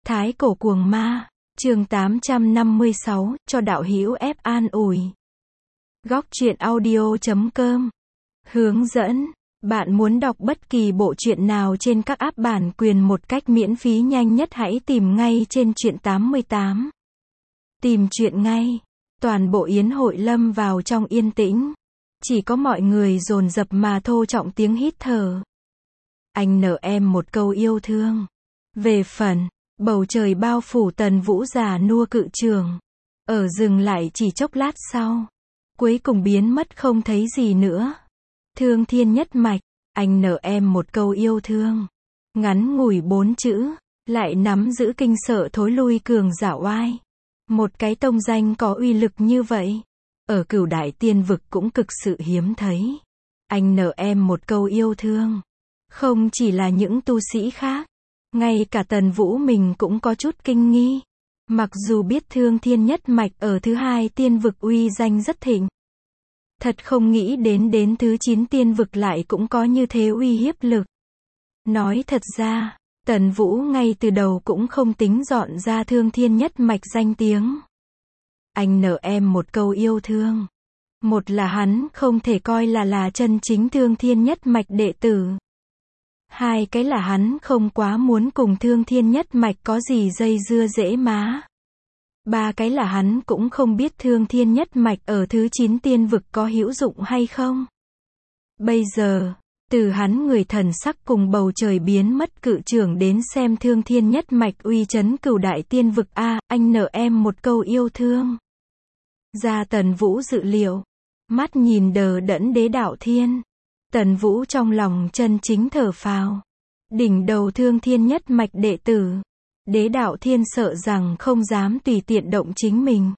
Thái cổ cuồng ma, chương 856, cho đạo hữu ép an ủi. Góc truyện audio.com. Hướng dẫn, bạn muốn đọc bất kỳ bộ truyện nào trên các app bản quyền một cách miễn phí nhanh nhất hãy tìm ngay trên truyện 88. Tìm truyện ngay. Toàn bộ yến hội lâm vào trong yên tĩnh. Chỉ có mọi người dồn dập mà thô trọng tiếng hít thở. Anh nợ em một câu yêu thương. Về phần bầu trời bao phủ Tần Vũ già nua cự trường. Ở dừng lại chỉ chốc lát sau. Cuối cùng biến mất không thấy gì nữa. Thương thiên nhất mạch, anh nợ em một câu yêu thương. Ngắn ngủi 4 chữ, lại nắm giữ kinh sợ thối lui cường giả oai. Một cái tông danh có uy lực như vậy. Ở Cửu Đại Tiên Vực cũng cực sự hiếm thấy. Anh nợ em một câu yêu thương. Không chỉ là những tu sĩ khác. Ngay cả Tần Vũ mình cũng có chút kinh nghi. Mặc dù biết Thương Thiên Nhất Mạch ở thứ 2 tiên vực uy danh rất thịnh. Thật không nghĩ đến thứ 9 tiên vực lại cũng có như thế uy hiếp lực. Nói thật ra, Tần Vũ ngay từ đầu cũng không tính dọn ra Thương Thiên Nhất Mạch danh tiếng. Anh nợ em một câu yêu thương. Một là hắn không thể coi là chân chính Thương Thiên Nhất Mạch đệ tử. Hai cái là hắn không quá muốn cùng Thương Thiên Nhất Mạch có gì dây dưa dễ má. Ba cái là hắn cũng không biết Thương Thiên Nhất Mạch ở thứ 9 tiên vực có hữu dụng hay không. Bây giờ, từ hắn người thần sắc cùng bầu trời biến mất cự trưởng đến xem Thương Thiên Nhất Mạch uy chấn Cửu Đại Tiên Vực anh nợ em một câu yêu thương. Ra Tần Vũ dự liệu, mắt nhìn đờ đẫn Đế Đạo Thiên. Tần Vũ trong lòng chân chính thở phào. Đỉnh đầu Thương Thiên Nhất Mạch đệ tử. Đế Đạo Thiên sợ rằng không dám tùy tiện động chính mình.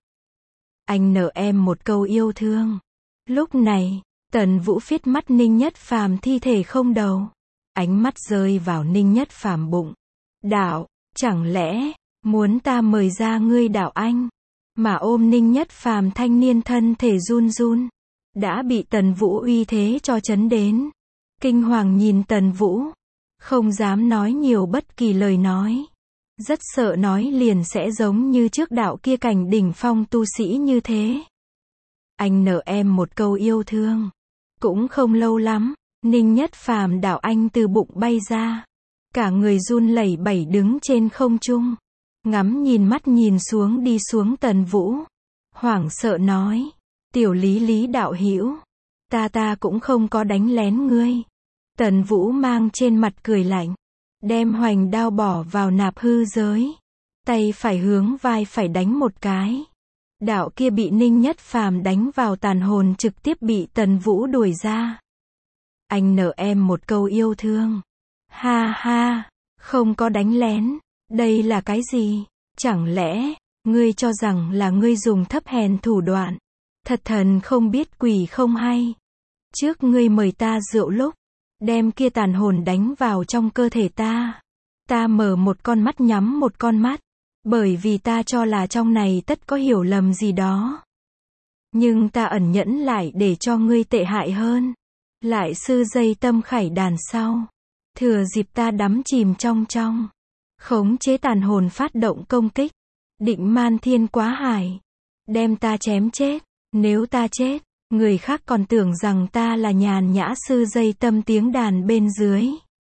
Anh nợ em một câu yêu thương. Lúc này, Tần Vũ phiết mắt Ninh Nhất Phàm thi thể không đầu. Ánh mắt rơi vào Ninh Nhất Phàm bụng. Đạo, chẳng lẽ muốn ta mời ra ngươi đạo anh? Mà ôm Ninh Nhất Phàm thanh niên thân thể run run. Đã bị Tần Vũ uy thế cho chấn đến. Kinh hoàng nhìn Tần Vũ. Không dám nói nhiều bất kỳ lời nói. Rất sợ nói liền sẽ giống như trước đạo kia cảnh đỉnh phong tu sĩ như thế. Anh nợ em một câu yêu thương. Cũng không lâu lắm, Ninh Nhất Phàm đạo anh từ bụng bay ra. Cả người run lẩy bẩy đứng trên không trung. Ngắm nhìn mắt nhìn xuống đi xuống Tần Vũ. Hoảng sợ nói. Tiểu Lý đạo hữu, ta cũng không có đánh lén ngươi. Tần Vũ mang trên mặt cười lạnh, đem hoành đao bỏ vào nạp hư giới, tay phải hướng vai phải đánh một cái. Đạo kia bị Ninh Nhất Phàm đánh vào tàn hồn trực tiếp bị Tần Vũ đuổi ra. Anh nợ em một câu yêu thương. Ha ha, không có đánh lén, đây là cái gì? Chẳng lẽ ngươi cho rằng là ngươi dùng thấp hèn thủ đoạn? Thật thần không biết quỷ không hay. Trước ngươi mời ta rượu lúc, đem kia tàn hồn đánh vào trong cơ thể ta. Ta mở một con mắt nhắm một con mắt, bởi vì ta cho là trong này tất có hiểu lầm gì đó. Nhưng ta ẩn nhẫn lại để cho ngươi tệ hại hơn. Lại sư dây tâm khải đàn sau. Thừa dịp ta đắm chìm trong khống chế tàn hồn phát động công kích. Định man thiên quá hải. Đem ta chém chết. Nếu ta chết, người khác còn tưởng rằng ta là nhàn nhã sư dây tâm tiếng đàn bên dưới.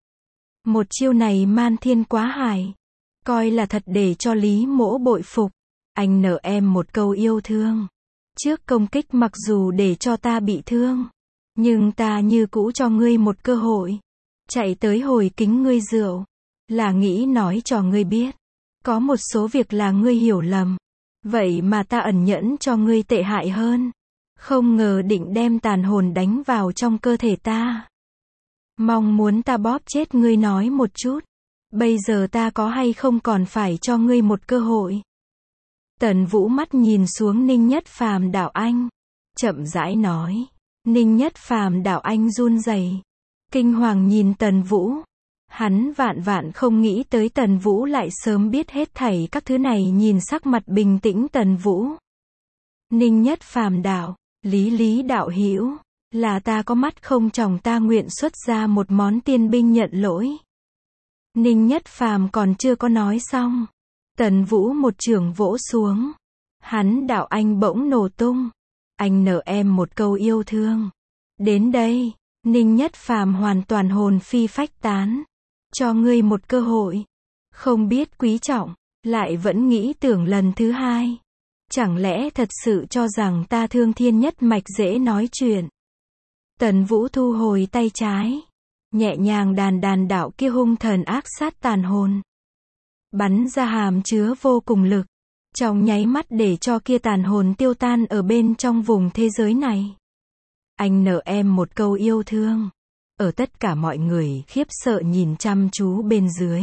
Một chiêu này man thiên quá hải. Coi là thật để cho Lý Mỗ bội phục. Anh nợ em một câu yêu thương. Trước công kích mặc dù để cho ta bị thương. Nhưng ta như cũ cho ngươi một cơ hội. Chạy tới hồi kính ngươi rượu. Là nghĩ nói cho ngươi biết. Có một số việc là ngươi hiểu lầm. Vậy mà ta ẩn nhẫn cho ngươi tệ hại hơn. Không ngờ định đem tàn hồn đánh vào trong cơ thể ta. Mong muốn ta bóp chết ngươi nói một chút. Bây giờ ta có hay không còn phải cho ngươi một cơ hội. Tần Vũ mắt nhìn xuống Ninh Nhất Phàm đạo anh. Chậm rãi nói. Ninh Nhất Phàm đạo anh run rẩy. Kinh hoàng nhìn Tần Vũ. Hắn vạn không nghĩ tới Tần Vũ lại sớm biết hết thảy các thứ này nhìn sắc mặt bình tĩnh Tần Vũ. Ninh Nhất Phàm đạo, Lý đạo hữu, là ta có mắt không tròng ta nguyện xuất ra một món tiên binh nhận lỗi. Ninh Nhất Phàm còn chưa có nói xong. Tần Vũ một chưởng vỗ xuống. Hắn đạo anh bỗng nổ tung. Anh nợ em một câu yêu thương. Đến đây, Ninh Nhất Phàm hoàn toàn hồn phi phách tán. Cho ngươi một cơ hội. Không biết quý trọng, lại vẫn nghĩ tưởng lần thứ hai. Chẳng lẽ thật sự cho rằng ta thương thiên nhất mạch dễ nói chuyện. Tần Vũ thu hồi tay trái. Nhẹ nhàng đàn đạo kia hung thần ác sát tàn hồn. Bắn ra hàm chứa vô cùng lực. Trong nháy mắt để cho kia tàn hồn tiêu tan ở bên trong vùng thế giới này. Anh nợ em một câu yêu thương. Ở tất cả mọi người khiếp sợ nhìn chăm chú bên dưới.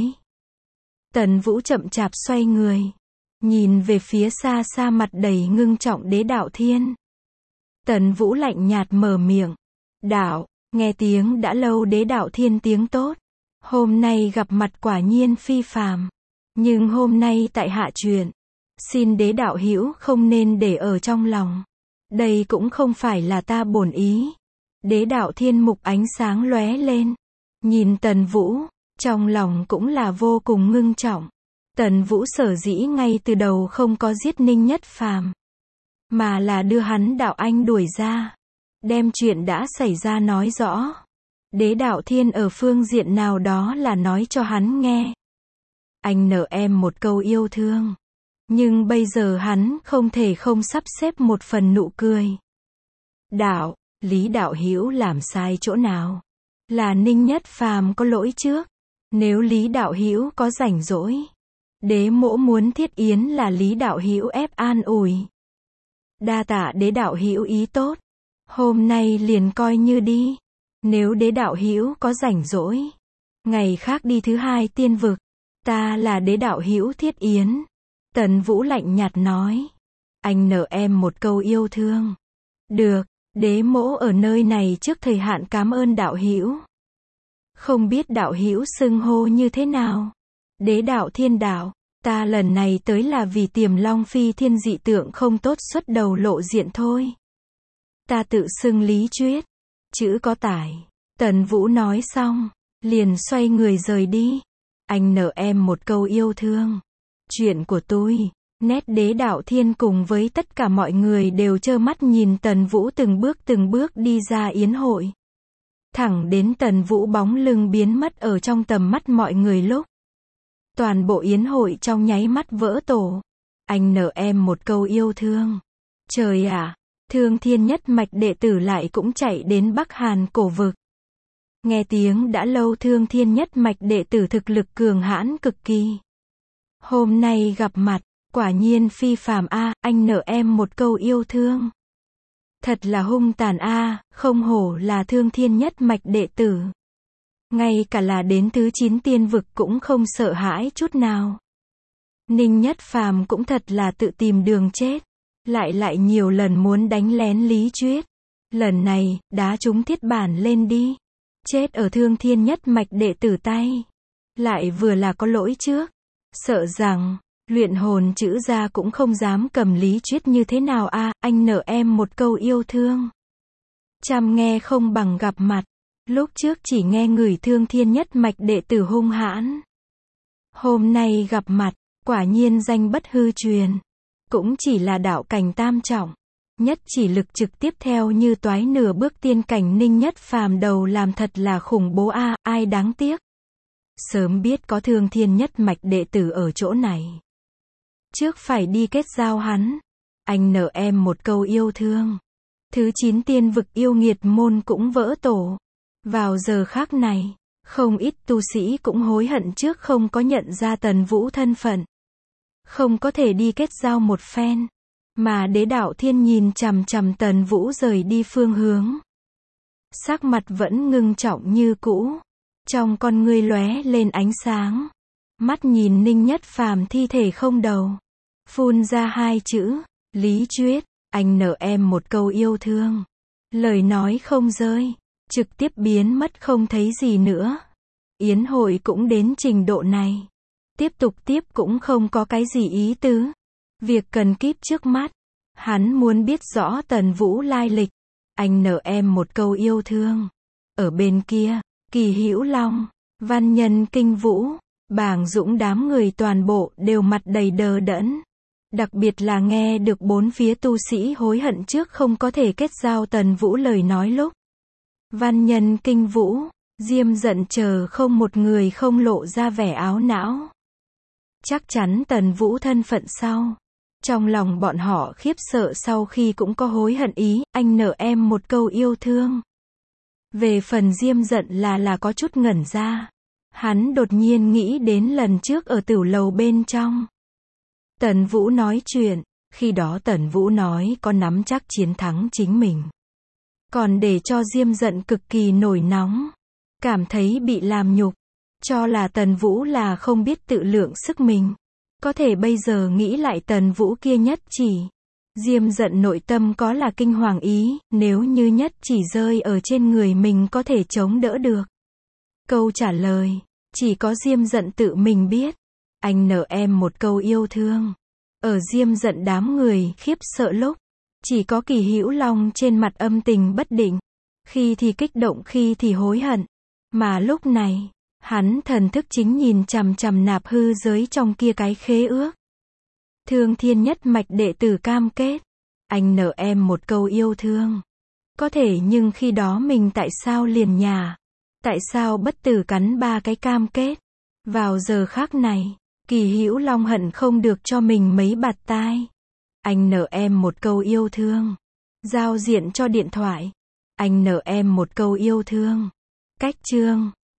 Tần Vũ chậm chạp xoay người. Nhìn về phía xa xa mặt đầy ngưng trọng Đế Đạo Thiên. Tần Vũ lạnh nhạt mở miệng. Đạo, nghe tiếng đã lâu Đế Đạo Thiên tiếng tốt. Hôm nay gặp mặt quả nhiên phi phàm. Nhưng hôm nay tại hạ chuyện. Xin Đế đạo hữu không nên để ở trong lòng. Đây cũng không phải là ta bổn ý. Đế Đạo Thiên mục ánh sáng lóe lên. Nhìn Tần Vũ, trong lòng cũng là vô cùng ngưng trọng. Tần Vũ sở dĩ ngay từ đầu không có giết Ninh Nhất Phàm, mà là đưa hắn đạo anh đuổi ra. Đem chuyện đã xảy ra nói rõ. Đế Đạo Thiên ở phương diện nào đó là nói cho hắn nghe. Anh nợ em một câu yêu thương. Nhưng bây giờ hắn không thể không sắp xếp một phần nụ cười. Đạo, Lý đạo hữu làm sai chỗ nào? Là Ninh Nhất Phàm có lỗi trước. Nếu Lý đạo hữu có rảnh rỗi, Đế mỗ muốn thiết yến là Lý đạo hữu ép an ủi. Đa tạ Đế đạo hữu ý tốt. Hôm nay liền coi như đi. Nếu Đế đạo hữu có rảnh rỗi, ngày khác đi thứ hai tiên vực, ta là Đế đạo hữu thiết yến. Tần Vũ lạnh nhạt nói. Anh nợ em một câu yêu thương. Được, Đế mỗ ở nơi này trước thời hạn cảm ơn đạo hữu. Không biết đạo hữu xưng hô như thế nào? Đế Đạo Thiên đạo, ta lần này tới là vì Tiềm Long Phi Thiên dị tượng không tốt xuất đầu lộ diện thôi. Ta tự xưng Lý Chuyết. Chữ có tải. Tần Vũ nói xong, liền xoay người rời đi. Anh nợ em một câu yêu thương. Chuyện của tôi. Nét Đế Đạo Thiên cùng với tất cả mọi người đều trơ mắt nhìn Tần Vũ từng bước đi ra yến hội. Thẳng đến Tần Vũ bóng lưng biến mất ở trong tầm mắt mọi người lúc. Toàn bộ yến hội trong nháy mắt vỡ tổ. Anh nợ em một câu yêu thương. Trời ạ, Thương Thiên nhất mạch đệ tử lại cũng chạy đến Bắc Hàn cổ vực. Nghe tiếng đã lâu Thương Thiên nhất mạch đệ tử thực lực cường hãn cực kỳ. Hôm nay gặp mặt, quả nhiên phi phàm a, anh nợ em một câu yêu thương. Thật là hung tàn a, không hổ là Thương Thiên nhất mạch đệ tử. Ngay cả là đến thứ 9 tiên vực cũng không sợ hãi chút nào. Ninh Nhất Phàm cũng thật là tự tìm đường chết. Lại nhiều lần muốn đánh lén Lý Chuyết. Lần này, đá trúng thiết bản lên đi. Chết ở Thương Thiên nhất mạch đệ tử tay. Lại vừa là có lỗi trước. Sợ rằng, luyện hồn chữ ra cũng không dám cầm Lý Chuyết như thế nào a, anh nợ em một câu yêu thương. Chăm nghe không bằng gặp mặt. Lúc trước chỉ nghe người Thương Thiên nhất mạch đệ tử hung hãn. Hôm nay gặp mặt, quả nhiên danh bất hư truyền. Cũng chỉ là đạo cảnh tam trọng. Nhất chỉ lực trực tiếp theo như toái nửa bước tiên cảnh Ninh Nhất Phàm đầu làm thật là khủng bố a, ai đáng tiếc. Sớm biết có Thương Thiên nhất mạch đệ tử ở chỗ này. Trước phải đi kết giao hắn. Anh nợ em một câu yêu thương. Thứ 9 tiên vực yêu nghiệt môn cũng vỡ tổ. Vào giờ khác này, không ít tu sĩ cũng hối hận trước không có nhận ra Tần Vũ thân phận. Không có thể đi kết giao một phen. Mà Đế Đạo Thiên nhìn chằm chằm Tần Vũ rời đi phương hướng. Sắc mặt vẫn ngưng trọng như cũ. Trong con ngươi lóe lên ánh sáng. Mắt nhìn Ninh Nhất Phàm thi thể không đầu. Phun ra hai chữ, Lý Chuyết, anh nợ em một câu yêu thương. Lời nói không rơi. Trực tiếp biến mất không thấy gì nữa. Yến hội cũng đến trình độ này. Tiếp cũng không có cái gì ý tứ. Việc cần kíp trước mắt. Hắn muốn biết rõ Tần Vũ lai lịch. Anh nợ em một câu yêu thương. Ở bên kia, Kỳ Hữu Long, Văn Nhân Kinh Vũ, Bàng Dũng đám người toàn bộ đều mặt đầy đờ đẫn. Đặc biệt là nghe được bốn phía tu sĩ hối hận trước không có thể kết giao Tần Vũ lời nói lúc. Văn nhân kinh vũ, Diêm Dận chờ không một người không lộ ra vẻ áo não. Chắc chắn Tần Vũ thân phận sau. Trong lòng bọn họ khiếp sợ sau khi cũng có hối hận ý, anh nợ em một câu yêu thương. Về phần Diêm Dận là có chút ngẩn ra. Hắn đột nhiên nghĩ đến lần trước ở tửu lầu bên trong. Tần Vũ nói chuyện, khi đó Tần Vũ nói có nắm chắc chiến thắng chính mình. Còn để cho Diêm Dận cực kỳ nổi nóng. Cảm thấy bị làm nhục. Cho là Tần Vũ là không biết tự lượng sức mình. Có thể bây giờ nghĩ lại Tần Vũ kia nhất chỉ. Diêm Dận nội tâm có là kinh hoàng ý, nếu như nhất chỉ rơi ở trên người mình có thể chống đỡ được. Câu trả lời, chỉ có Diêm Dận tự mình biết. Anh nợ em một câu yêu thương. Ở Diêm Dận đám người khiếp sợ lúc, chỉ có Kỳ Hữu Long trên mặt âm tình bất định. Khi thì kích động khi thì hối hận. Mà lúc này, hắn thần thức chính nhìn chằm chằm Nạp Hư giới trong kia cái khế ước. Thương Thiên nhất mạch đệ tử cam kết. Anh nợ em một câu yêu thương. Có thể nhưng khi đó mình tại sao liền nhả? Tại sao bất tử cắn ba cái cam kết? Vào giờ khác này, Kỳ Hữu Long hận không được cho mình mấy bạt tai. Anh nợ em một câu yêu thương. Giao diện cho điện thoại. Anh nợ em một câu yêu thương. Cách chương